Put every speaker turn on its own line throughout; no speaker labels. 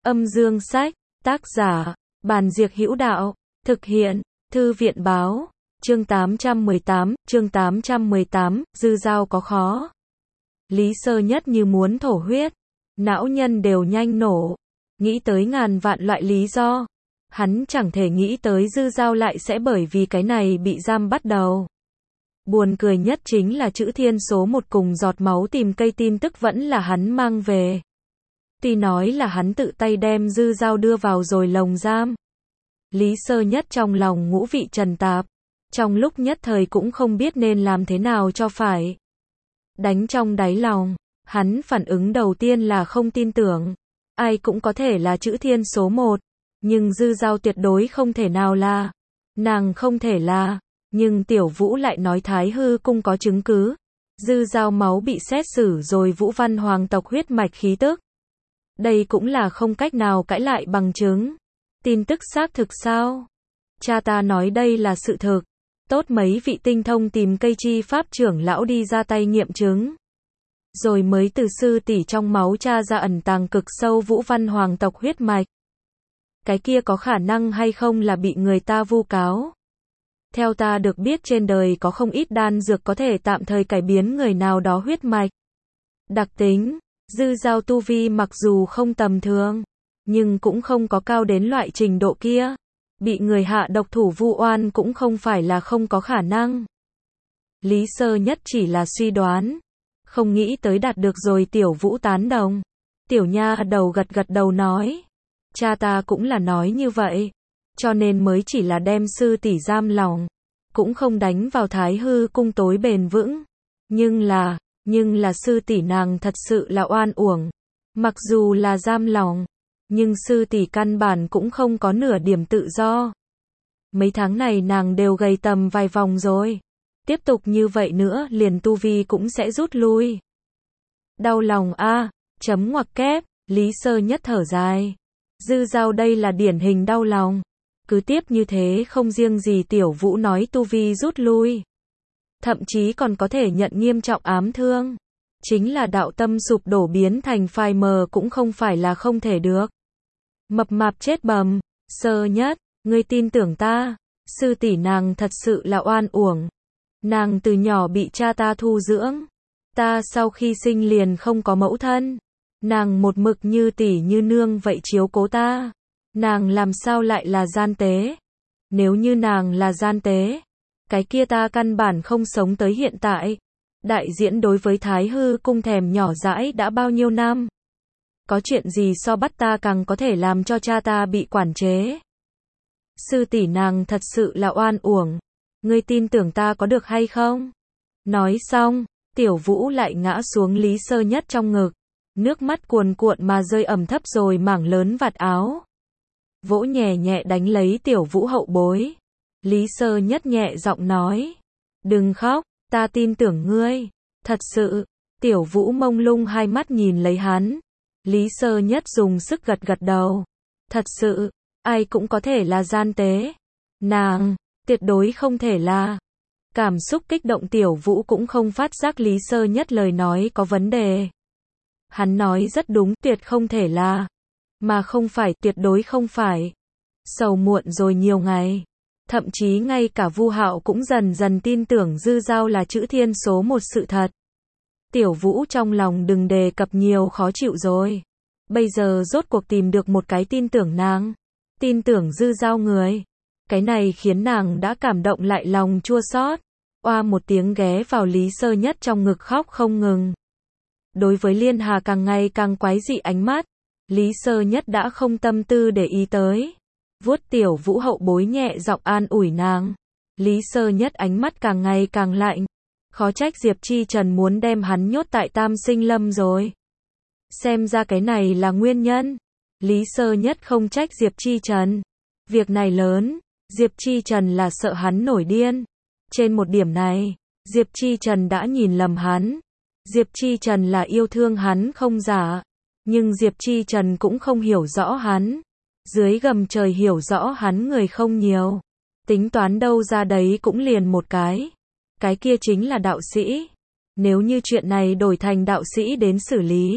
Âm dương sách, tác giả, Bàn Diệc Hữu Đạo, thực hiện, Thư viện báo, chương 818, dư dao có khó. Lý Sơ Nhất như muốn thổ huyết, não nhân đều nhanh nổ, nghĩ tới ngàn vạn loại lý do. Hắn chẳng thể nghĩ tới dư dao lại sẽ bởi vì cái này bị giam bắt đầu. Buồn cười nhất chính là chữ thiên số một cùng giọt máu tìm cây tin tức vẫn là hắn mang về. Tuy nói là hắn tự tay đem dư dao đưa vào rồi lồng giam. Lý Sơ Nhất trong lòng ngũ vị trần tạp, trong lúc nhất thời cũng không biết nên làm thế nào cho phải. Đánh trong đáy lòng, hắn phản ứng đầu tiên là không tin tưởng. Ai cũng có thể là chữ thiên số một, nhưng dư dao tuyệt đối không thể nào là. Nàng không thể là, nhưng Tiểu Vũ lại nói Thái Hư Cung có chứng cứ. Dư dao máu bị xét xử rồi Vũ Văn hoàng tộc huyết mạch khí tức. Đây cũng là không cách nào cãi lại bằng chứng. Tin tức xác thực sao? Cha ta nói đây là sự thực. Tốt mấy vị tinh thông tìm cây chi pháp trưởng lão đi ra tay nghiệm chứng. Rồi mới từ sư tỷ trong máu cha ra ẩn tàng cực sâu Vũ Văn hoàng tộc huyết mạch. Cái kia có khả năng hay không là bị người ta vu cáo? Theo ta được biết trên đời có không ít đan dược có thể tạm thời cải biến người nào đó huyết mạch. Đặc tính, dư dao tu vi mặc dù không tầm thường, nhưng cũng không có cao đến loại trình độ kia. Bị người hạ độc thủ vu oan cũng không phải là không có khả năng. Lý Sơ Nhất chỉ là suy đoán, không nghĩ tới đạt được rồi Tiểu Vũ tán đồng. Tiểu nha đầu gật gật đầu nói, cha ta cũng là nói như vậy, cho nên mới chỉ là đem sư tỷ giam lòng, cũng không đánh vào Thái Hư Cung tối bền vững. Nhưng là sư tỷ nàng thật sự là oan uổng. Mặc dù là giam lòng, nhưng sư tỷ căn bản cũng không có nửa điểm tự do. Mấy tháng này nàng đều gầy tầm vài vòng rồi. Tiếp tục như vậy nữa liền tu vi cũng sẽ rút lui. Đau lòng a, chấm ngoặc kép, Lý Sơ Nhất thở dài. Dư dao đây là điển hình đau lòng. Cứ tiếp như thế không riêng gì Tiểu Vũ nói tu vi rút lui, thậm chí còn có thể nhận nghiêm trọng ám thương. Chính là đạo tâm sụp đổ biến thành phai mờ cũng không phải là không thể được. Mập mạp chết bầm, Sơ Nhất, ngươi tin tưởng ta, sư tỷ nàng thật sự là oan uổng. Nàng từ nhỏ bị cha ta thu dưỡng. Ta sau khi sinh liền không có mẫu thân. Nàng một mực như tỷ như nương vậy chiếu cố ta. Nàng làm sao lại là gian tế? Nếu như nàng là gian tế, cái kia ta căn bản không sống tới hiện tại. Đại diễn đối với Thái Hư Cung thèm nhỏ dãi đã bao nhiêu năm. Có chuyện gì so bắt ta càng có thể làm cho cha ta bị quản chế. Sư tỷ nàng thật sự là oan uổng. Ngươi tin tưởng ta có được hay không? Nói xong, Tiểu Vũ lại ngã xuống Lý Sơ Nhất trong ngực. Nước mắt cuồn cuộn mà rơi ẩm thấp rồi mảng lớn vạt áo. Vỗ nhẹ nhẹ đánh lấy Tiểu Vũ hậu bối. Lý Sơ Nhất nhẹ giọng nói. Đừng khóc, ta tin tưởng ngươi. Thật sự, Tiểu Vũ mông lung hai mắt nhìn lấy hắn. Lý Sơ Nhất dùng sức gật gật đầu. Thật sự, ai cũng có thể là gian tế. Nàng, tuyệt đối không thể là. Cảm xúc kích động Tiểu Vũ cũng không phát giác Lý Sơ Nhất lời nói có vấn đề. Hắn nói rất đúng, tuyệt không thể là. Mà không phải, tuyệt đối không phải. Sầu muộn rồi nhiều ngày. Thậm chí ngay cả Vu Hạo cũng dần dần tin tưởng dư dao là chữ thiên số một sự thật. Tiểu Vũ trong lòng đừng đề cập nhiều khó chịu rồi. Bây giờ rốt cuộc tìm được một cái tin tưởng nàng. Tin tưởng dư dao người. Cái này khiến nàng đã cảm động lại lòng chua xót. Oa một tiếng ghé vào Lý Sơ Nhất trong ngực khóc không ngừng. Đối với Liên Hà càng ngày càng quái dị ánh mắt, Lý Sơ Nhất đã không tâm tư để ý tới. Vuốt Tiểu Vũ hậu bối nhẹ giọng an ủi nàng. Lý Sơ Nhất ánh mắt càng ngày càng lạnh. Khó trách Diệp Chi Trần muốn đem hắn nhốt tại Tam Sinh Lâm rồi. Xem ra cái này là nguyên nhân. Lý Sơ Nhất không trách Diệp Chi Trần. Việc này lớn, Diệp Chi Trần là sợ hắn nổi điên. Trên một điểm này, Diệp Chi Trần đã nhìn lầm hắn. Diệp Chi Trần là yêu thương hắn không giả. Nhưng Diệp Chi Trần cũng không hiểu rõ hắn. Dưới gầm trời hiểu rõ hắn người không nhiều. Tính toán đâu ra đấy cũng liền một cái. Cái kia chính là đạo sĩ. Nếu như chuyện này đổi thành đạo sĩ đến xử lý,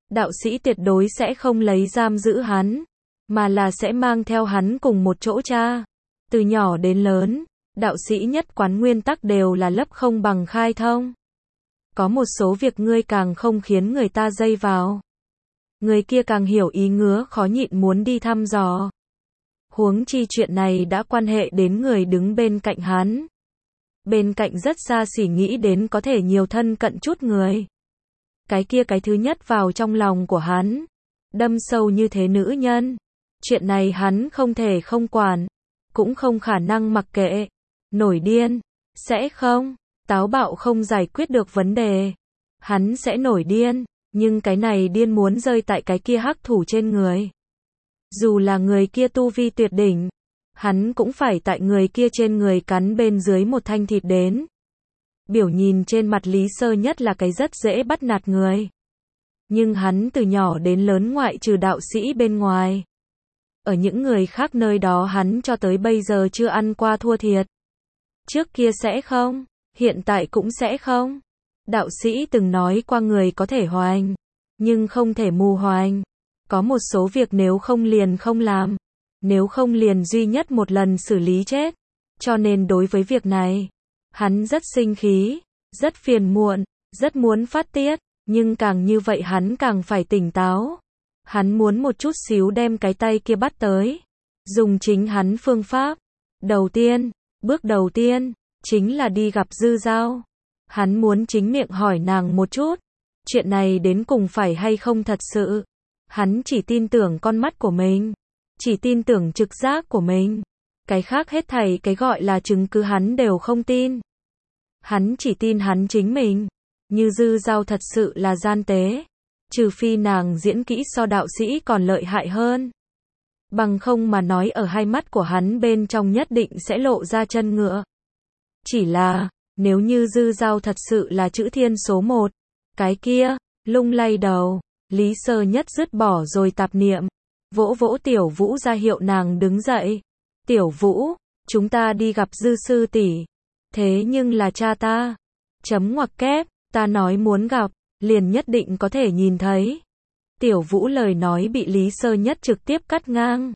đạo sĩ tuyệt đối sẽ không lấy giam giữ hắn, mà là sẽ mang theo hắn cùng một chỗ tra. Từ nhỏ đến lớn, đạo sĩ nhất quán nguyên tắc đều là lấp không bằng khai thông. Có một số việc ngươi càng không khiến người ta dây vào, người kia càng hiểu ý ngứa khó nhịn muốn đi thăm dò. Huống chi chuyện này đã quan hệ đến người đứng bên cạnh hắn. Bên cạnh rất xa xỉ nghĩ đến có thể nhiều thân cận chút người. Cái kia cái thứ nhất vào trong lòng của hắn. Đâm sâu như thế nữ nhân. Chuyện này hắn không thể không quản. Cũng không khả năng mặc kệ. Nổi điên. Sẽ không. Táo bạo không giải quyết được vấn đề. Hắn sẽ nổi điên. Nhưng cái này điên muốn rơi tại cái kia hắc thủ trên người. Dù là người kia tu vi tuyệt đỉnh, hắn cũng phải tại người kia trên người cắn bên dưới một thanh thịt đến. Biểu nhìn trên mặt Lý Sơ Nhất là cái rất dễ bắt nạt người. Nhưng hắn từ nhỏ đến lớn ngoại trừ đạo sĩ bên ngoài. Ở những người khác nơi đó hắn cho tới bây giờ chưa ăn qua thua thiệt. Trước kia sẽ không, hiện tại cũng sẽ không. Đạo sĩ từng nói qua người có thể hoành, nhưng không thể mù hoành. Có một số việc nếu không liền không làm, nếu không liền duy nhất một lần xử lý chết. Cho nên đối với việc này, hắn rất sinh khí, rất phiền muộn, rất muốn phát tiết, nhưng càng như vậy hắn càng phải tỉnh táo. Hắn muốn một chút xíu đem cái tay kia bắt tới, dùng chính hắn phương pháp. Bước đầu tiên, chính là đi gặp Dư Giao. Hắn muốn chính miệng hỏi nàng một chút, chuyện này đến cùng phải hay không thật sự. Hắn chỉ tin tưởng con mắt của mình, chỉ tin tưởng trực giác của mình. Cái khác hết thảy cái gọi là chứng cứ hắn đều không tin. Hắn chỉ tin hắn chính mình. Như Dư Giao thật sự là gian tế, trừ phi nàng diễn kỹ so đạo sĩ còn lợi hại hơn. Bằng không mà nói ở hai mắt của hắn bên trong nhất định sẽ lộ ra chân ngựa. Chỉ là, nếu như Dư Giao thật sự là chữ thiên số một, cái kia, lung lay đầu. Lý Sơ Nhất dứt bỏ rồi tạp niệm, vỗ vỗ Tiểu Vũ ra hiệu nàng đứng dậy. Tiểu Vũ, chúng ta đi gặp Dư sư tỷ. Thế nhưng là cha ta. Chấm ngoặc kép, ta nói muốn gặp, liền nhất định có thể nhìn thấy. Tiểu Vũ lời nói bị Lý Sơ Nhất trực tiếp cắt ngang.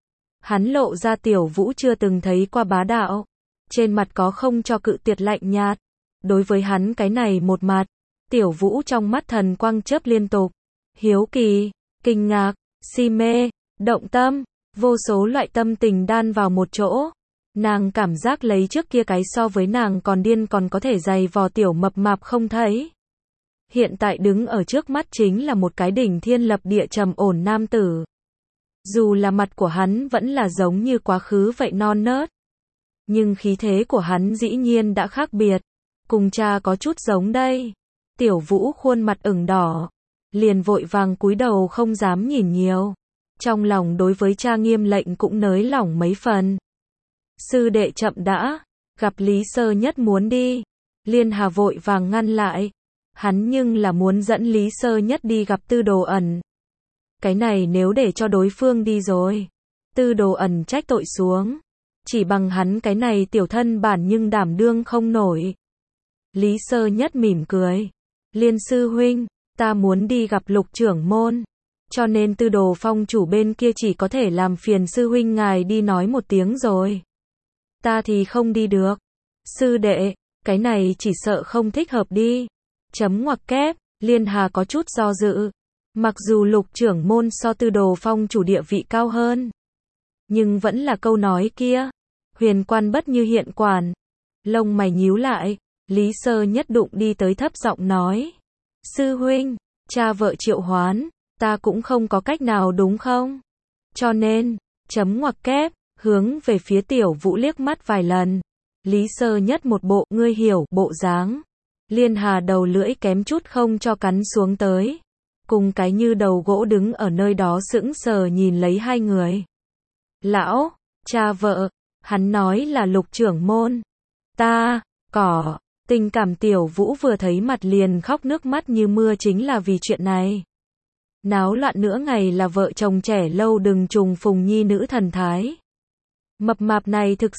Hắn lộ ra Tiểu Vũ chưa từng thấy qua bá đạo. Trên mặt có không cho cự tuyệt lạnh nhạt. Đối với hắn cái này một mặt, Tiểu Vũ trong mắt thần quang chớp liên tục. Hiếu kỳ, kinh ngạc, si mê, động tâm, vô số loại tâm tình đan vào một chỗ. Nàng cảm giác lấy trước kia cái so với nàng còn điên còn có thể giày vò tiểu mập mạp không thấy. Hiện tại đứng ở trước mắt chính là một cái đỉnh thiên lập địa trầm ổn nam tử. Dù là mặt của hắn vẫn là giống như quá khứ vậy non nớt. Nhưng khí thế của hắn dĩ nhiên đã khác biệt. Cùng cha có chút giống đây. Tiểu Vũ khuôn mặt ửng đỏ. Liền vội vàng cúi đầu không dám nhìn nhiều. Trong lòng đối với cha nghiêm lệnh cũng nới lỏng mấy phần. Sư đệ chậm đã, gặp Lý Sơ Nhất muốn đi. Liên Hà vội vàng ngăn lại. Hắn nhưng là muốn dẫn Lý Sơ Nhất đi gặp Tư Đồ Ẩn. Cái này nếu để cho đối phương đi rồi, Tư Đồ Ẩn trách tội xuống. Chỉ bằng hắn cái này tiểu thân bản nhưng đảm đương không nổi. Lý Sơ Nhất mỉm cười. Liên sư huynh, ta muốn đi gặp Lục trưởng môn. Cho nên Tư Đồ Phong chủ bên kia chỉ có thể làm phiền sư huynh ngài đi nói một tiếng rồi. Ta thì không đi được. Sư đệ, cái này chỉ sợ không thích hợp đi. Chấm ngoặc kép, Liên Hà có chút do dự. Mặc dù Lục trưởng môn so Tư Đồ Phong chủ địa vị cao hơn, nhưng vẫn là câu nói kia. Huyền quan bất như hiện quản. Lông mày nhíu lại, Lý Sơ Nhất đụng đi tới thấp giọng nói. Sư huynh, cha vợ triệu hoán, ta cũng không có cách nào đúng không? Cho nên, chấm ngoặc kép, hướng về phía Tiểu Vũ liếc mắt vài lần. Lý Sơ Nhất một bộ, ngươi hiểu, bộ dáng. Liên Hà đầu lưỡi kém chút không cho cắn xuống tới. Cùng cái như đầu gỗ đứng ở nơi đó sững sờ nhìn lấy hai người. Lão, cha vợ, hắn nói là Lục trưởng môn. Tình cảm Tiểu Vũ vừa thấy mặt liền khóc nước mắt như mưa chính là vì chuyện này. Náo loạn nửa ngày là vợ chồng trẻ lâu đừng trùng phùng nhi nữ thần thái. Mập mạp này thực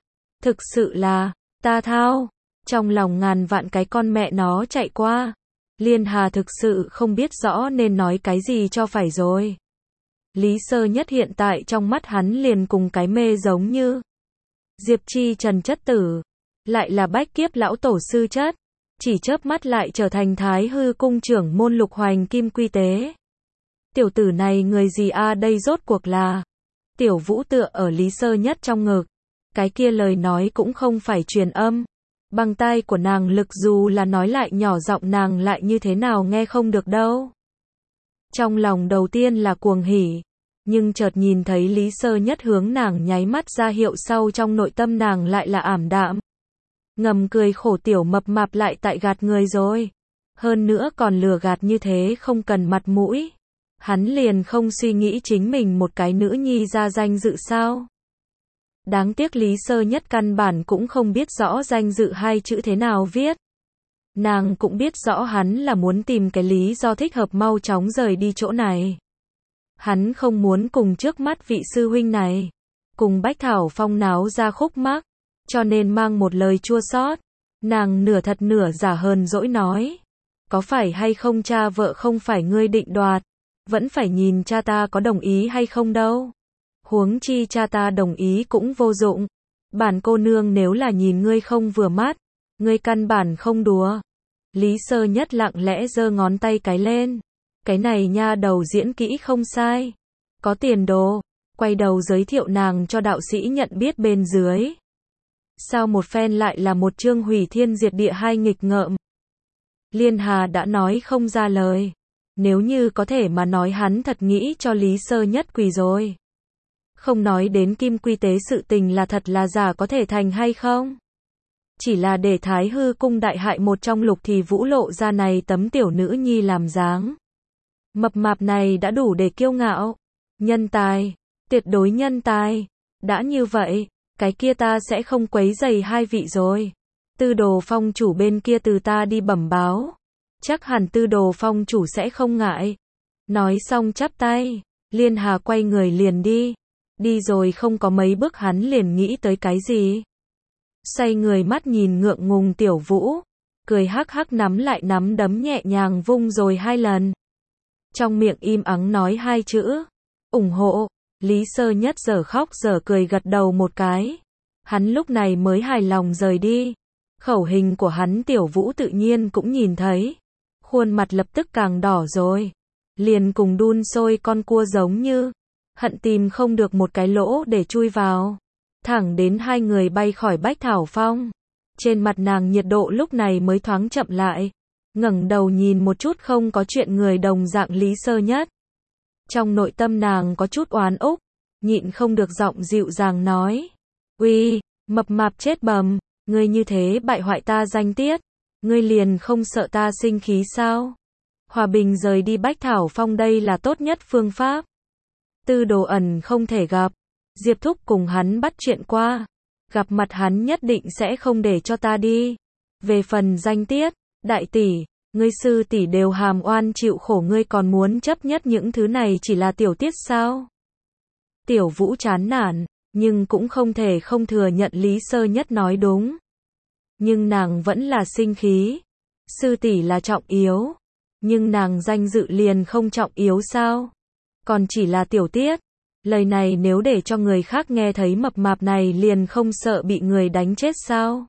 sự là, ta thao. Trong lòng ngàn vạn cái con mẹ nó chạy qua. Liên Hà thực sự không biết rõ nên nói cái gì cho phải rồi. Lý Sơ Nhất hiện tại trong mắt hắn liền cùng cái mê giống như Diệp Chi Trần chất tử, lại là bách kiếp lão tổ sư chất, chỉ chớp mắt lại trở thành Thái Hư cung trưởng môn Lục Hoành Kim Quy Tế. Tiểu tử này người gì a đây rốt cuộc là? Tiểu Vũ tựa ở Lý Sơ Nhất trong ngực, cái kia lời nói cũng không phải truyền âm. Bằng tai của nàng lực dù là nói lại nhỏ giọng nàng lại như thế nào nghe không được đâu. Trong lòng đầu tiên là cuồng hỉ, nhưng chợt nhìn thấy Lý Sơ Nhất hướng nàng nháy mắt ra hiệu sau trong nội tâm nàng lại là ảm đạm. Ngầm cười khổ tiểu mập mạp lại tại gạt người rồi. Hơn nữa còn lừa gạt như thế không cần mặt mũi. Hắn liền không suy nghĩ chính mình một cái nữ nhi ra danh dự sao. Đáng tiếc Lý Sơ Nhất căn bản cũng không biết rõ danh dự hai chữ thế nào viết. Nàng cũng biết rõ hắn là muốn tìm cái lý do thích hợp mau chóng rời đi chỗ này. Hắn không muốn cùng trước mắt vị sư huynh này, cùng Bách Thảo Phong náo ra khúc mắc, cho nên mang một lời chua xót. Nàng nửa thật nửa giả hờn dỗi nói, có phải hay không cha vợ không phải ngươi định đoạt, vẫn phải nhìn cha ta có đồng ý hay không đâu. Huống chi cha ta đồng ý cũng vô dụng. Bản cô nương nếu là nhìn ngươi không vừa mắt, ngươi căn bản không đùa. Lý Sơ Nhất lặng lẽ giơ ngón tay cái lên. Cái này nha đầu diễn kỹ không sai, có tiền đồ, quay đầu giới thiệu nàng cho đạo sĩ nhận biết bên dưới. Sao một phen lại là một chương hủy thiên diệt địa hai nghịch ngợm. Liên Hà đã nói không ra lời. Nếu như có thể mà nói hắn thật nghĩ cho Lý Sơ Nhất quỳ rồi. Không nói đến Kim Quy Tế sự tình là thật là giả có thể thành hay không. Chỉ là để Thái Hư cung đại hại một trong Lục thì Vũ lộ ra này tấm tiểu nữ nhi làm dáng. Mập mạp này đã đủ để kiêu ngạo. Nhân tài, tuyệt đối nhân tài. Đã như vậy, cái kia ta sẽ không quấy rầy hai vị rồi. Tư Đồ Phong chủ bên kia từ ta đi bẩm báo. Chắc hẳn Tư Đồ Phong chủ sẽ không ngại. Nói xong chắp tay, Liên Hà quay người liền đi. Đi rồi không có mấy bước hắn liền nghĩ tới cái gì. Xoay người mắt nhìn ngượng ngùng Tiểu Vũ, cười hắc hắc nắm lại nắm đấm nhẹ nhàng vung rồi hai lần. Trong miệng im ắng nói hai chữ, ủng hộ. Lý Sơ Nhất giờ khóc giờ cười gật đầu một cái. Hắn lúc này mới hài lòng rời đi. Khẩu hình của hắn Tiểu Vũ tự nhiên cũng nhìn thấy. Khuôn mặt lập tức càng đỏ rồi. Liền cùng đun sôi con cua giống như. Hận tìm không được một cái lỗ để chui vào. Thẳng đến hai người bay khỏi Bách Thảo Phong. Trên mặt nàng nhiệt độ lúc này mới thoáng chậm lại. Ngẩng đầu nhìn một chút không có chuyện người đồng dạng Lý Sơ Nhất. Trong nội tâm nàng có chút oán úc, nhịn không được giọng dịu dàng nói. Uy, mập mạp chết bầm, ngươi như thế bại hoại ta danh tiết. Ngươi liền không sợ ta sinh khí sao? Hòa bình rời đi Bách Thảo Phong đây là tốt nhất phương pháp. Tư Đồ Ẩn không thể gặp. Diệp Thúc cùng hắn bắt chuyện qua. Gặp mặt hắn nhất định sẽ không để cho ta đi. Về phần danh tiết, đại tỷ, ngươi sư tỷ đều hàm oan chịu khổ ngươi còn muốn chấp nhất những thứ này chỉ là tiểu tiết sao? Tiểu Vũ chán nản, nhưng cũng không thể không thừa nhận Lý Sơ Nhất nói đúng. Nhưng nàng vẫn là sinh khí. Sư tỷ là trọng yếu. Nhưng nàng danh dự liền không trọng yếu sao? Còn chỉ là tiểu tiết. Lời này nếu để cho người khác nghe thấy mập mạp này liền không sợ bị người đánh chết sao?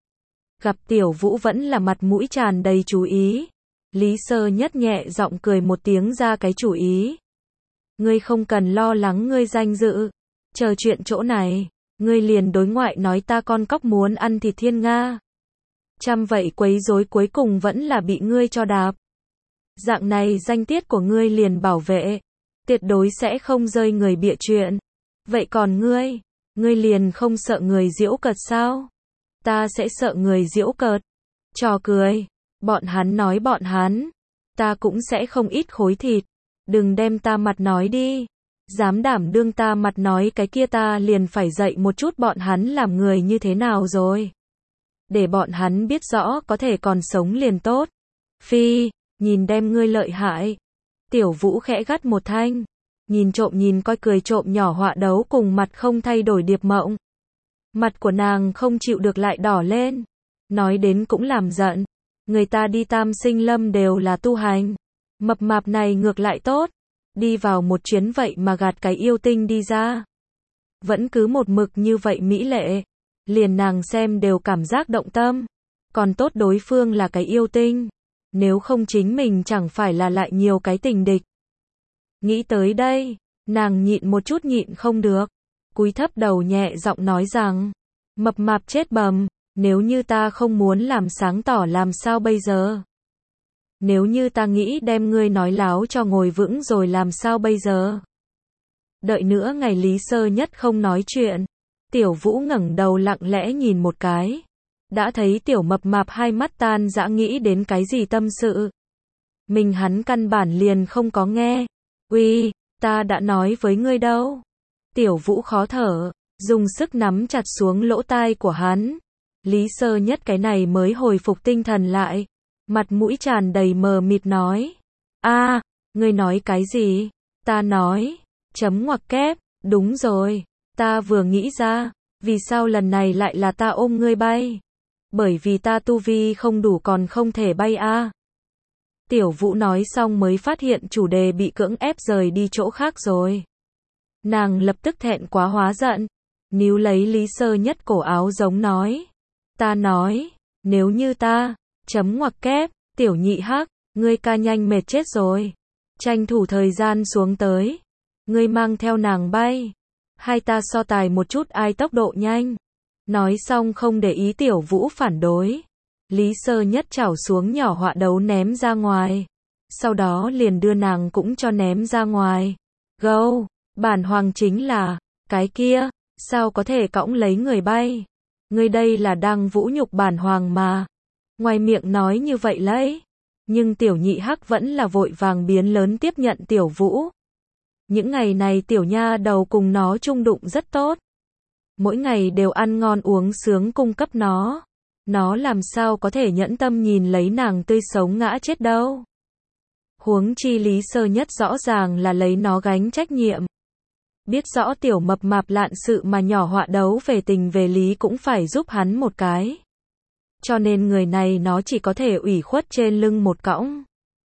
Gặp Tiểu Vũ vẫn là mặt mũi tràn đầy chú ý. Lý Sơ Nhất nhẹ giọng cười một tiếng ra cái chủ ý. Ngươi không cần lo lắng ngươi danh dự. Chờ chuyện chỗ này, ngươi liền đối ngoại nói ta con cóc muốn ăn thịt thiên nga. Chăm vậy quấy rối cuối cùng vẫn là bị ngươi cho đạp. Dạng này danh tiết của ngươi liền bảo vệ. Tuyệt đối sẽ không rơi người bịa chuyện. Vậy còn ngươi liền không sợ người giễu cợt sao? Ta sẽ sợ người giễu cợt. Trò cười. Bọn hắn nói bọn hắn. Ta cũng sẽ không ít khối thịt. Đừng đem ta mặt nói đi. Dám đảm đương ta mặt nói cái kia ta liền phải dạy một chút bọn hắn làm người như thế nào rồi. Để bọn hắn biết rõ có thể còn sống liền tốt. Phi, nhìn đem ngươi lợi hại. Tiểu Vũ khẽ gắt một thanh. Nhìn trộm nhìn coi cười trộm nhỏ họa đấu cùng mặt không thay đổi Điệp Mộng. Mặt của nàng không chịu được lại đỏ lên. Nói đến cũng làm giận. Người ta đi Tam Sinh Lâm đều là tu hành. Mập mạp này ngược lại tốt. Đi vào một chuyến vậy mà gạt cái yêu tinh đi ra. Vẫn cứ một mực như vậy mỹ lệ. Liền nàng xem đều cảm giác động tâm. Còn tốt đối phương là cái yêu tinh. Nếu không chính mình chẳng phải là lại nhiều cái tình địch. Nghĩ tới đây, nàng nhịn một chút nhịn không được. Cúi thấp đầu nhẹ giọng nói rằng, mập mạp chết bầm, nếu như ta không muốn làm sáng tỏ làm sao bây giờ? Nếu như ta nghĩ đem ngươi nói láo cho ngồi vững rồi làm sao bây giờ? Đợi nữa ngày Lý Sơ Nhất không nói chuyện. Tiểu Vũ ngẩng đầu lặng lẽ nhìn một cái. Đã thấy tiểu mập mạp hai mắt tan dã nghĩ đến cái gì tâm sự. Mình hắn căn bản liền không có nghe. Uy, ta đã nói với ngươi đâu. Tiểu Vũ khó thở, dùng sức nắm chặt xuống lỗ tai của hắn. Lý Sơ Nhất cái này mới hồi phục tinh thần lại. Mặt mũi tràn đầy mờ mịt nói. A, ngươi nói cái gì? Ta nói, chấm ngoặc kép, đúng rồi, ta vừa nghĩ ra, vì sao lần này lại là ta ôm ngươi bay? Bởi vì ta tu vi không đủ còn không thể bay a. Tiểu Vũ nói xong mới phát hiện chủ đề bị cưỡng ép rời đi chỗ khác rồi. Nàng lập tức thẹn quá hóa giận, níu lấy Lý Sơ Nhất cổ áo giống nói. Ta nói, nếu như ta, chấm ngoặc kép, tiểu nhị hắc, ngươi ca nhanh mệt chết rồi. Tranh thủ thời gian xuống tới. Ngươi mang theo nàng bay. Hai ta so tài một chút ai tốc độ nhanh. Nói xong không để ý Tiểu Vũ phản đối. Lý Sơ Nhất chảo xuống nhỏ họa đấu ném ra ngoài. Sau đó liền đưa nàng cũng cho ném ra ngoài. Gâu, bản hoàng chính là, cái kia, sao có thể cõng lấy người bay. Ngươi đây là đang vũ nhục bản hoàng mà. Ngoài miệng nói như vậy lấy. Nhưng tiểu nhị hắc vẫn là vội vàng biến lớn tiếp nhận Tiểu Vũ. Những ngày này tiểu nha đầu cùng nó chung đụng rất tốt. Mỗi ngày đều ăn ngon uống sướng cung cấp nó. Nó làm sao có thể nhẫn tâm nhìn lấy nàng tươi sống ngã chết đâu. Huống chi Lý Sơ Nhất rõ ràng là lấy nó gánh trách nhiệm. Biết rõ tiểu mập mạp lạn sự mà nhỏ họa đấu về tình về lý cũng phải giúp hắn một cái. Cho nên người này nó chỉ có thể ủy khuất trên lưng một cõng.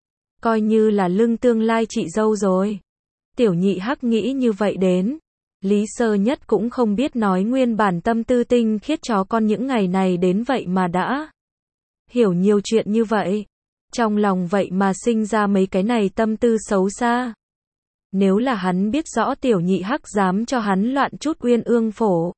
Coi như là lưng tương lai chị dâu rồi. Tiểu nhị hắc nghĩ như vậy đến. Lý Sơ Nhất cũng không biết nói nguyên bản tâm tư tinh khiết chó con những ngày này đến vậy mà đã hiểu nhiều chuyện như vậy. Trong lòng vậy mà sinh ra mấy cái này tâm tư xấu xa. Nếu là hắn biết rõ tiểu nhị hắc dám cho hắn loạn chút uyên ương phổ.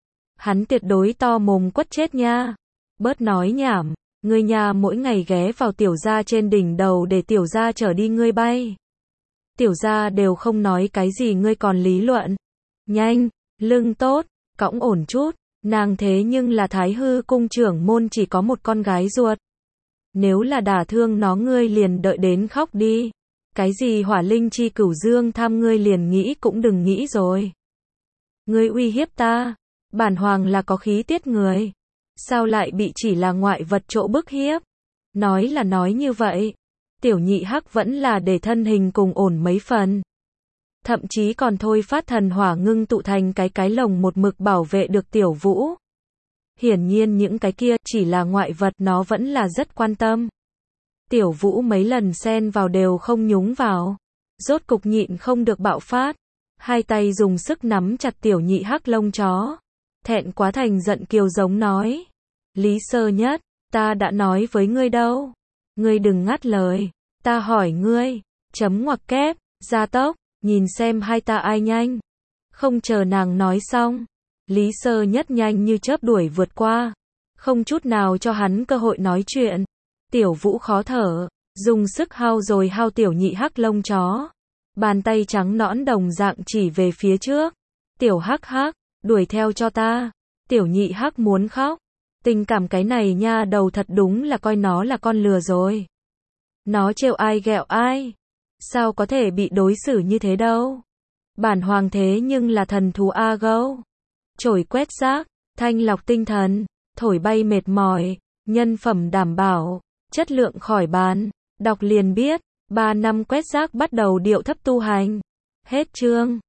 Hắn tuyệt đối to mồm quất chết nha. Bớt nói nhảm, ngươi nhà mỗi ngày ghé vào tiểu gia trên đỉnh đầu để tiểu gia chở đi ngươi bay. Tiểu gia đều không nói cái gì ngươi còn lý luận. Nhanh, lưng tốt, cõng ổn chút, nàng thế nhưng là Thái Hư cung trưởng môn chỉ có một con gái ruột. Nếu là đả thương nó ngươi liền đợi đến khóc đi. Cái gì hỏa linh chi cửu dương tham ngươi liền nghĩ cũng đừng nghĩ rồi. Ngươi uy hiếp ta, bản hoàng là có khí tiết người. Sao lại bị chỉ là ngoại vật chỗ bức hiếp? Nói là nói như vậy. Tiểu nhị hắc vẫn là để thân hình cùng ổn mấy phần. Thậm chí còn thôi phát thần hỏa ngưng tụ thành cái lồng một mực bảo vệ được Tiểu Vũ. Hiển nhiên những cái kia chỉ là ngoại vật nó vẫn là rất quan tâm. Tiểu Vũ mấy lần xen vào đều không nhúng vào. Rốt cục nhịn không được bạo phát. Hai tay dùng sức nắm chặt tiểu nhị hắc lông chó. Thẹn quá thành giận kiều giống nói. Lý Sơ Nhất, ta đã nói với ngươi đâu. Ngươi đừng ngắt lời. Ta hỏi ngươi, chấm ngoặc kép, gia tốc, nhìn xem hai ta ai nhanh. Không chờ nàng nói xong. Lý Sơ Nhất nhanh như chớp đuổi vượt qua. Không chút nào cho hắn cơ hội nói chuyện. Tiểu Vũ khó thở, dùng sức hao rồi hao tiểu nhị hắc lông chó. Bàn tay trắng nõn đồng dạng chỉ về phía trước. Tiểu hắc hắc, đuổi theo cho ta. Tiểu nhị hắc muốn khóc. Tình cảm cái này nha đầu thật đúng là coi nó là con lừa rồi. Nó trêu ai ghẹo ai. Sao có thể bị đối xử như thế đâu. Bản hoàng thế nhưng là thần thú A gâu. Chổi quét rác, thanh lọc tinh thần, thổi bay mệt mỏi, nhân phẩm đảm bảo, chất lượng khỏi bàn. Đọc liền biết, 3 năm quét rác bắt đầu điệu thấp tu hành. Hết chương.